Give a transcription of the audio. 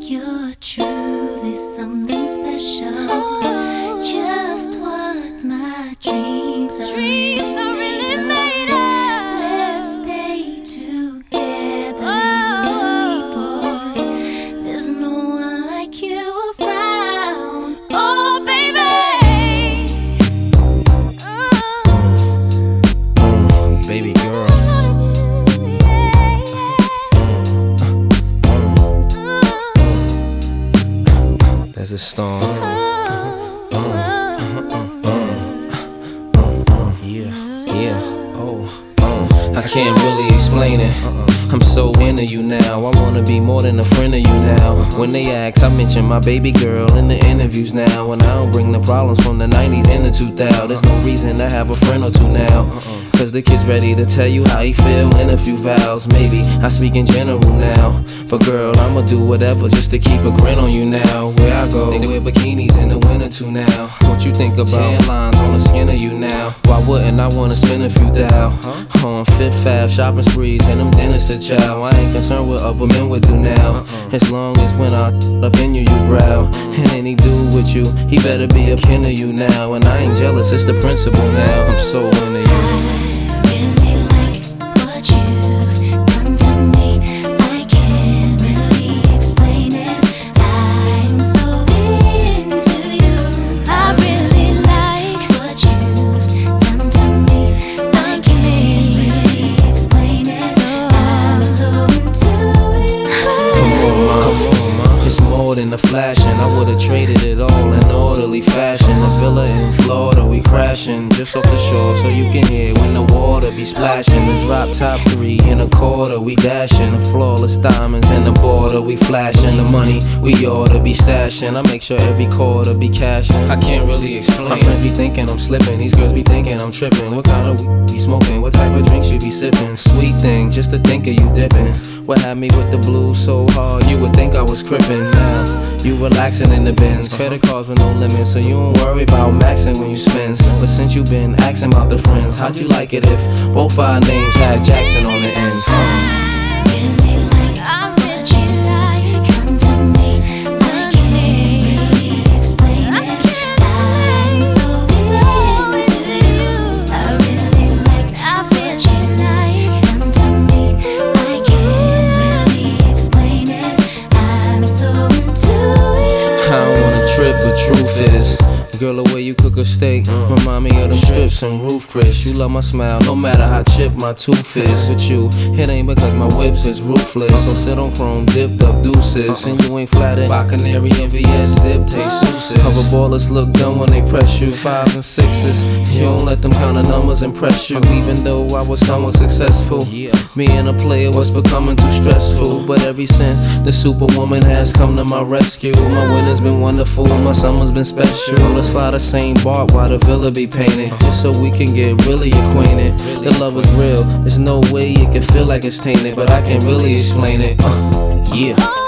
You're truly something special. Just what my dreams are really made of. Let's stay together, you and me, boy. There's no one like you around. Oh, baby. Baby girl. There's a storm. I can't really explain it. I'm so into you now. I wanna be more than a friend of you now. When they ask, I mention my baby girl in the interviews now. And I don't bring the problems from the 90s and the 2000s. There's no reason to have a friend or two now. Cause the kid's ready to tell you how he feel in a few vows. Maybe I speak in general now, but girl, I'ma do whatever just to keep a grin on you now. Where I go, they wear bikinis in the winter too now. What you think about tan lines on the skin of you now? Why wouldn't I wanna spend a few thou on Fifth Ave shopping sprees and them dinners to chow? I ain't concerned what other men would do now, as long as when I up in you, you growl. And any dude with you, he better be a kin of you now. And I ain't jealous, it's the principle now. I'm so into you. In the flashing, I would've traded it all in orderly fashion. A villa in Florida, we crashing just off the shore, so you can hear when the water be splashing. The drop top 3 in a quarter, we dashing. The flawless diamonds in the border, we flashing. The money we oughta be stashing. I make sure every quarter be cashing. I can't really explain. My friends be thinking I'm slipping, these girls be thinking I'm tripping. What kind of weed be smoking? What type of drinks you be sipping? Sweet thing, just to think of you dipping. What had me with the blues so hard, you would think I was crippin'. Now you relaxing in the bins, credit cards with no limits, so you don't worry about maxing when you spend. But since you been asking about the friends, how'd you like it if both our names had Jackson on the ends? But truth is, girl, the way you cook a steak remind me of them strips and roof Chris. You love my smile, no matter how chipped my tooth is. With you, it ain't because my whips is ruthless. So sit on chrome, dipped up deuces. And you ain't flattered by Canary and VS dip, taste souses. Cover ballers look dumb when they press you. 5s and 6s, you don't let them kind of numbers impress you. Even though I was somewhat successful, me and a player was becoming too stressful. But ever since the superwoman has come to my rescue, my winter's been wonderful, my summer's been special. Let's fly the same bark while the villa be painted, just so we can get really acquainted. The love is real, there's no way it can feel like it's tainted, but I can't really explain it. Yeah.